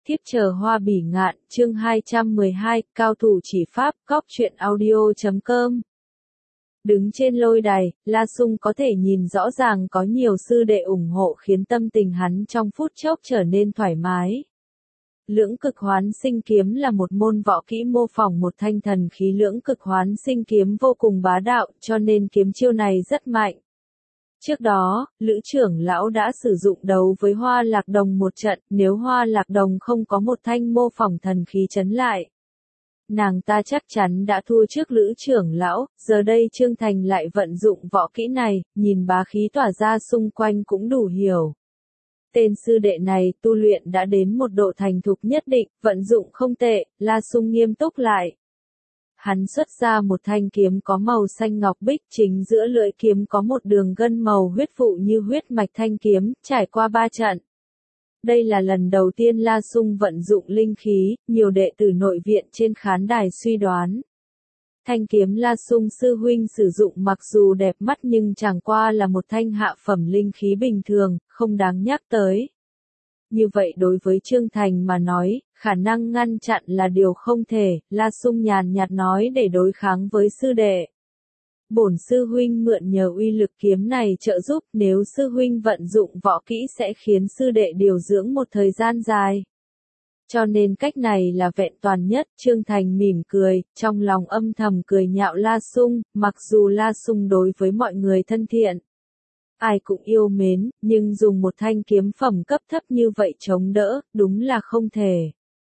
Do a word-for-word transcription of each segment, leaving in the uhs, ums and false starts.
Thiếp chờ hoa bỉ ngạn, chương hai trăm mười hai, cao thủ chỉ pháp, cóc truyện audio chấm com. Đứng trên lôi đài, La Sung có thể nhìn rõ ràng có nhiều sư đệ ủng hộ khiến tâm tình hắn trong phút chốc trở nên thoải mái. Lưỡng cực hoán sinh kiếm là một môn võ kỹ mô phỏng một thanh thần khí lưỡng cực hoán sinh kiếm vô cùng bá đạo, cho nên kiếm chiêu này rất mạnh. Trước đó, Lữ trưởng lão đã sử dụng đấu với Hoa Lạc Đồng một trận, nếu Hoa Lạc Đồng không có một thanh mô phỏng thần khí chấn lại, nàng ta chắc chắn đã thua trước Lữ trưởng lão. Giờ đây Trương Thành lại vận dụng võ kỹ này, nhìn bá khí tỏa ra xung quanh cũng đủ hiểu. Tên sư đệ này tu luyện đã đến một độ thành thục nhất định, vận dụng không tệ. La Sung nghiêm túc lại. Hắn xuất ra một thanh kiếm có màu xanh ngọc bích, chính giữa lưỡi kiếm có một đường gân màu huyết phụ như huyết mạch thanh kiếm, trải qua ba trận. Đây là lần đầu tiên La Sung vận dụng linh khí, nhiều đệ tử nội viện trên khán đài suy đoán. Thanh kiếm La Sung sư huynh sử dụng mặc dù đẹp mắt nhưng chẳng qua là một thanh hạ phẩm linh khí bình thường, không đáng nhắc tới. Như vậy đối với Trương Thành mà nói, khả năng ngăn chặn là điều không thể. La Sung nhàn nhạt nói để đối kháng với sư đệ. Bổn sư huynh mượn nhờ uy lực kiếm này trợ giúp, nếu sư huynh vận dụng võ kỹ sẽ khiến sư đệ điều dưỡng một thời gian dài. Cho nên cách này là vẹn toàn nhất. Trương Thành mỉm cười, trong lòng âm thầm cười nhạo La Sung, mặc dù La Sung đối với mọi người thân thiện, ai cũng yêu mến, nhưng dùng một thanh kiếm phẩm cấp thấp như vậy chống đỡ, đúng là không thể.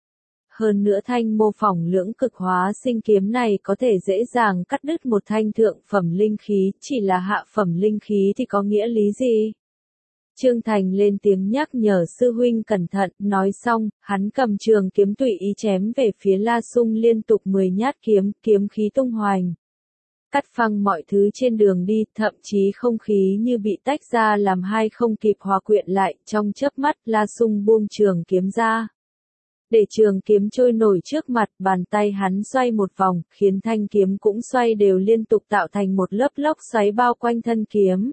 Hơn nữa thanh mô phỏng lưỡng cực hóa sinh kiếm này có thể dễ dàng cắt đứt một thanh thượng phẩm linh khí, chỉ là hạ phẩm linh khí thì có nghĩa lý gì? Trương Thành lên tiếng nhắc nhở sư huynh cẩn thận, nói xong, hắn cầm trường kiếm tùy ý chém về phía La Sung liên tục mười nhát kiếm, kiếm khí tung hoành. Cắt phăng mọi thứ trên đường đi, thậm chí không khí như bị tách ra làm hai không kịp hòa quyện lại, trong chớp mắt La Sung buông trường kiếm ra. Để trường kiếm trôi nổi trước mặt, bàn tay hắn xoay một vòng, khiến thanh kiếm cũng xoay đều liên tục tạo thành một lớp lốc xoáy bao quanh thân kiếm.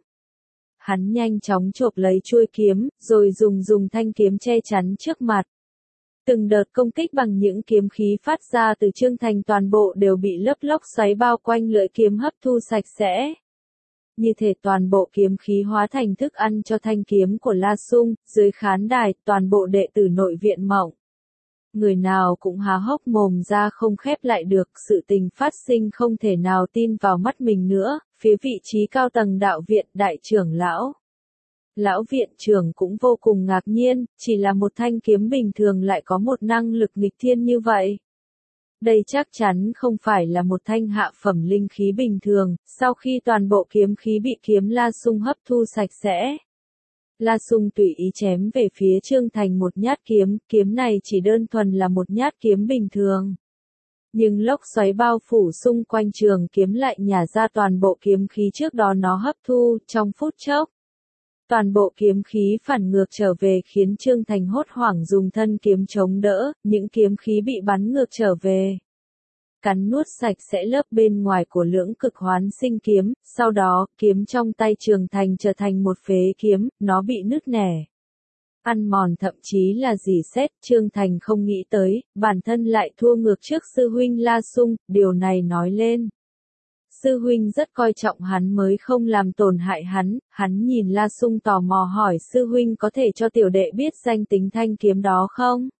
Hắn nhanh chóng chộp lấy chuôi kiếm, rồi dùng dùng thanh kiếm che chắn trước mặt. Từng đợt công kích bằng những kiếm khí phát ra từ Trương Thành toàn bộ đều bị lớp lốc xoáy bao quanh lưỡi kiếm hấp thu sạch sẽ. Như thể toàn bộ kiếm khí hóa thành thức ăn cho thanh kiếm của La Sung. Dưới khán đài, toàn bộ đệ tử nội viện mộng. Người nào cũng há hốc mồm ra không khép lại được, sự tình phát sinh không thể nào tin vào mắt mình nữa. Phía vị trí cao tầng đạo viện, đại trưởng lão, lão viện trưởng cũng vô cùng ngạc nhiên, chỉ là một thanh kiếm bình thường lại có một năng lực nghịch thiên như vậy. Đây chắc chắn không phải là một thanh hạ phẩm linh khí bình thường. Sau khi toàn bộ kiếm khí bị kiếm La Sung hấp thu sạch sẽ, La Sung tùy ý chém về phía Trương Thành một nhát kiếm, kiếm này chỉ đơn thuần là một nhát kiếm bình thường. Nhưng lốc xoáy bao phủ xung quanh trường kiếm lại nhả ra toàn bộ kiếm khí trước đó nó hấp thu, trong phút chốc. Toàn bộ kiếm khí phản ngược trở về khiến Trương Thành hốt hoảng dùng thân kiếm chống đỡ, những kiếm khí bị bắn ngược trở về. Cắn nuốt sạch sẽ lớp bên ngoài của lưỡng cực hoán sinh kiếm, sau đó, kiếm trong tay Trương Thành trở thành một phế kiếm, nó bị nứt nẻ. Ăn mòn thậm chí là rỉ sét. Trương Thành không nghĩ tới, bản thân lại thua ngược trước sư huynh La Sung, điều này nói lên. Sư huynh rất coi trọng hắn mới không làm tổn hại hắn. Hắn nhìn La Sung tò mò hỏi sư huynh có thể cho tiểu đệ biết danh tính thanh kiếm đó không?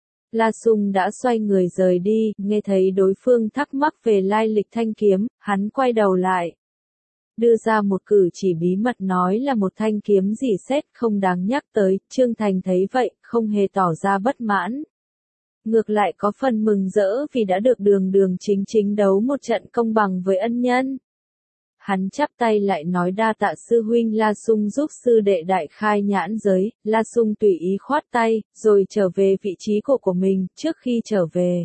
La Sung đã xoay người rời đi, nghe thấy đối phương thắc mắc về lai lịch thanh kiếm, hắn quay đầu lại. Đưa ra một cử chỉ bí mật nói là một thanh kiếm rỉ sét không đáng nhắc tới. Trương Thành thấy vậy, không hề tỏ ra bất mãn. Ngược lại có phần mừng rỡ vì đã được đường đường chính chính đấu một trận công bằng với ân nhân. Hắn chắp tay lại nói đa tạ sư huynh. La Sung giúp sư đệ đại khai nhãn giới. La Sung tùy ý khoát tay, rồi trở về vị trí của của mình. Trước khi trở về,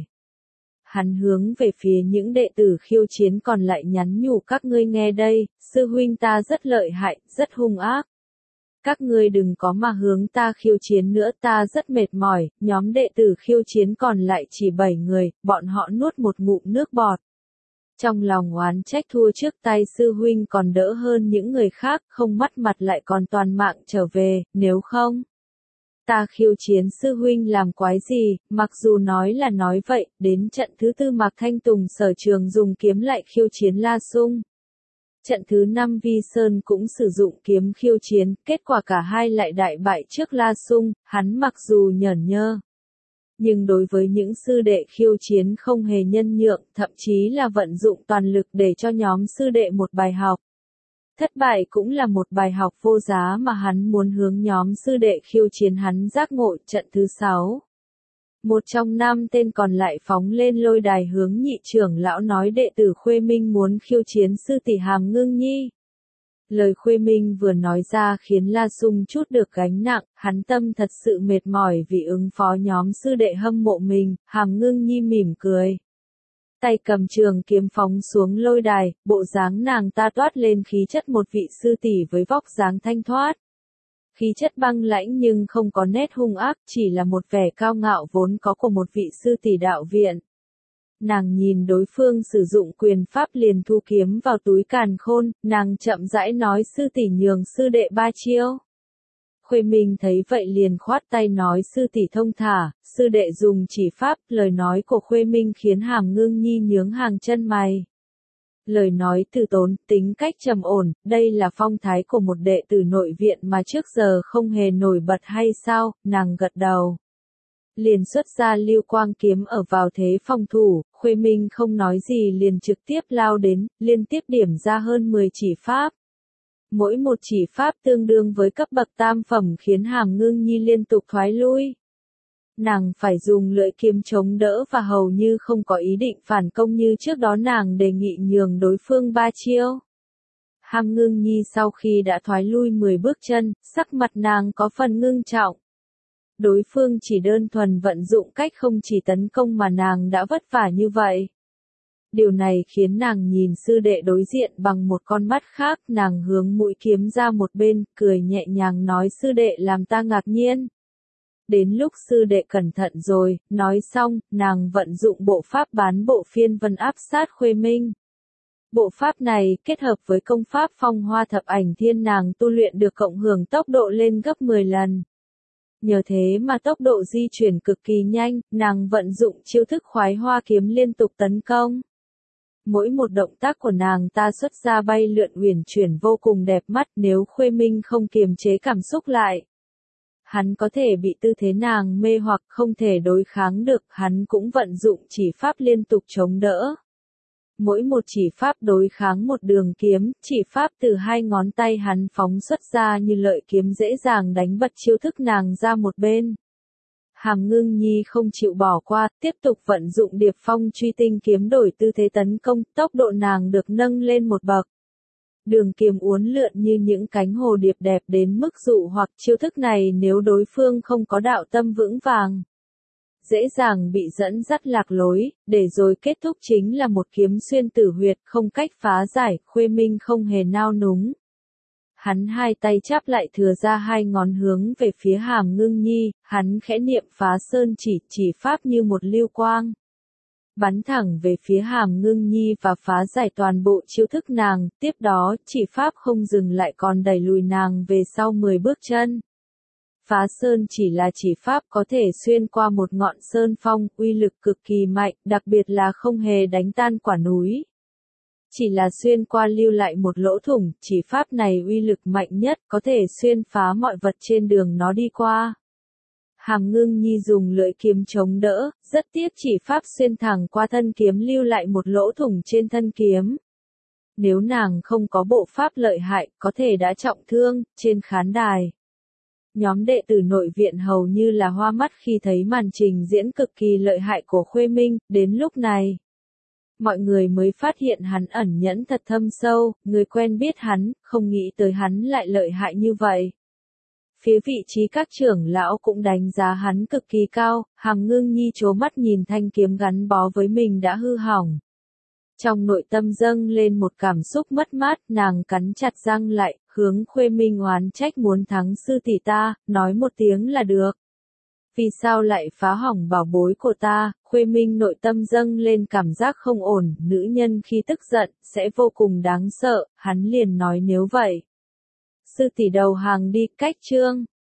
hắn hướng về phía những đệ tử khiêu chiến còn lại nhắn nhủ các ngươi nghe đây, sư huynh ta rất lợi hại, rất hung ác. Các ngươi đừng có mà hướng ta khiêu chiến nữa, ta rất mệt mỏi. Nhóm đệ tử khiêu chiến còn lại chỉ bảy người, bọn họ nuốt một ngụm nước bọt. Trong lòng oán trách thua trước tay sư huynh còn đỡ hơn những người khác, không mất mặt lại còn toàn mạng trở về, nếu không. Ta khiêu chiến sư huynh làm quái gì, mặc dù nói là nói vậy, đến trận thứ tư Mạc Thanh Tùng sở trường dùng kiếm lại khiêu chiến La Sung. Trận thứ năm Vi Sơn cũng sử dụng kiếm khiêu chiến, kết quả cả hai lại đại bại trước La Sung, hắn mặc dù nhởn nhơ. Nhưng đối với những sư đệ khiêu chiến không hề nhân nhượng, thậm chí là vận dụng toàn lực để cho nhóm sư đệ một bài học. Thất bại cũng là một bài học vô giá mà hắn muốn hướng nhóm sư đệ khiêu chiến hắn giác ngộ. Trận thứ sáu. Một trong năm tên còn lại phóng lên lôi đài hướng nhị trưởng lão nói đệ tử Khuê Minh muốn khiêu chiến sư tỷ Hàm Ngưng Nhi. Lời Khuê Minh vừa nói ra khiến La Sung chút được gánh nặng, hắn tâm thật sự mệt mỏi vì ứng phó nhóm sư đệ hâm mộ mình. Hàm Ngưng Nhi mỉm cười. Tay cầm trường kiếm phóng xuống lôi đài, bộ dáng nàng ta toát lên khí chất một vị sư tỷ với vóc dáng thanh thoát. Khí chất băng lãnh nhưng không có nét hung ác, chỉ là một vẻ cao ngạo vốn có của một vị sư tỷ đạo viện. Nàng nhìn đối phương sử dụng quyền pháp liền thu kiếm vào túi càn khôn, nàng chậm rãi nói sư tỷ nhường sư đệ ba chiêu. Khuê Minh thấy vậy liền khoát tay nói sư tỷ thông thả, sư đệ dùng chỉ pháp. Lời nói của Khuê Minh khiến Hàm Ngưng Nhi nhướng hàng chân mày. Lời nói từ tốn, tính cách trầm ổn, đây là phong thái của một đệ tử nội viện mà trước giờ không hề nổi bật hay sao? Nàng gật đầu. Liền xuất ra lưu quang kiếm ở vào thế phòng thủ, Khuê Minh không nói gì liền trực tiếp lao đến, liên tiếp điểm ra hơn mười chỉ pháp. Mỗi một chỉ pháp tương đương với cấp bậc tam phẩm khiến Hàm Ngưng Nhi liên tục thoái lui. Nàng phải dùng lưỡi kiếm chống đỡ và hầu như không có ý định phản công như trước đó nàng đề nghị nhường đối phương ba chiêu. Hàm Ngưng Nhi sau khi đã thoái lui mười bước chân, sắc mặt nàng có phần ngưng trọng. Đối phương chỉ đơn thuần vận dụng cách không chỉ tấn công mà nàng đã vất vả như vậy. Điều này khiến nàng nhìn sư đệ đối diện bằng một con mắt khác, nàng hướng mũi kiếm ra một bên, cười nhẹ nhàng nói sư đệ làm ta ngạc nhiên. Đến lúc sư đệ cẩn thận rồi, nói xong, nàng vận dụng bộ pháp bán bộ phiên vân áp sát Khuê Minh. Bộ pháp này, kết hợp với công pháp phong hoa thập ảnh thiên nàng tu luyện được cộng hưởng tốc độ lên gấp mười lần. Nhờ thế mà tốc độ di chuyển cực kỳ nhanh, nàng vận dụng chiêu thức khoái hoa kiếm liên tục tấn công. Mỗi một động tác của nàng ta xuất ra bay lượn uyển chuyển vô cùng đẹp mắt, nếu Khuê Minh không kiềm chế cảm xúc lại. Hắn có thể bị tư thế nàng mê hoặc không thể đối kháng được, hắn cũng vận dụng chỉ pháp liên tục chống đỡ. Mỗi một chỉ pháp đối kháng một đường kiếm, chỉ pháp từ hai ngón tay hắn phóng xuất ra như lợi kiếm dễ dàng đánh bật chiêu thức nàng ra một bên. Hàm Ngưng Nhi không chịu bỏ qua, tiếp tục vận dụng điệp phong truy tinh kiếm đổi tư thế tấn công, tốc độ nàng được nâng lên một bậc. Đường kiếm uốn lượn như những cánh hồ điệp đẹp đến mức dụ hoặc chiêu thức này nếu đối phương không có đạo tâm vững vàng. Dễ dàng bị dẫn dắt lạc lối, để rồi kết thúc chính là một kiếm xuyên tử huyệt không cách phá giải. Khuê Minh không hề nao núng. Hắn hai tay chắp lại thừa ra hai ngón hướng về phía Hàm Ngưng Nhi, hắn khẽ niệm phá sơn chỉ, chỉ pháp như một lưu quang. Bắn thẳng về phía Hàm Ngưng Nhi và phá giải toàn bộ chiêu thức nàng, tiếp đó, chỉ pháp không dừng lại còn đẩy lùi nàng về sau mười bước chân. Phá sơn chỉ là chỉ pháp có thể xuyên qua một ngọn sơn phong, uy lực cực kỳ mạnh, đặc biệt là không hề đánh tan quả núi. Chỉ là xuyên qua lưu lại một lỗ thủng, chỉ pháp này uy lực mạnh nhất, có thể xuyên phá mọi vật trên đường nó đi qua. Hàm Ngưng Nhi dùng lưỡi kiếm chống đỡ, rất tiếc chỉ pháp xuyên thẳng qua thân kiếm lưu lại một lỗ thủng trên thân kiếm. Nếu nàng không có bộ pháp lợi hại, có thể đã trọng thương, trên khán đài. Nhóm đệ tử nội viện hầu như là hoa mắt khi thấy màn trình diễn cực kỳ lợi hại của Khuê Minh, đến lúc này. Mọi người mới phát hiện hắn ẩn nhẫn thật thâm sâu, người quen biết hắn, không nghĩ tới hắn lại lợi hại như vậy. Phía vị trí các trưởng lão cũng đánh giá hắn cực kỳ cao, Hàm Ngưng Nhi trố mắt nhìn thanh kiếm gắn bó với mình đã hư hỏng. Trong nội tâm dâng lên một cảm xúc mất mát, nàng cắn chặt răng lại, hướng Khuê Minh oán trách muốn thắng sư tỷ ta, nói một tiếng là được. Vì sao lại phá hỏng bảo bối của ta? Khuê Minh nội tâm dâng lên cảm giác không ổn, nữ nhân khi tức giận, sẽ vô cùng đáng sợ, hắn liền nói nếu vậy. Sư tỷ đầu hàng đi, cách chương.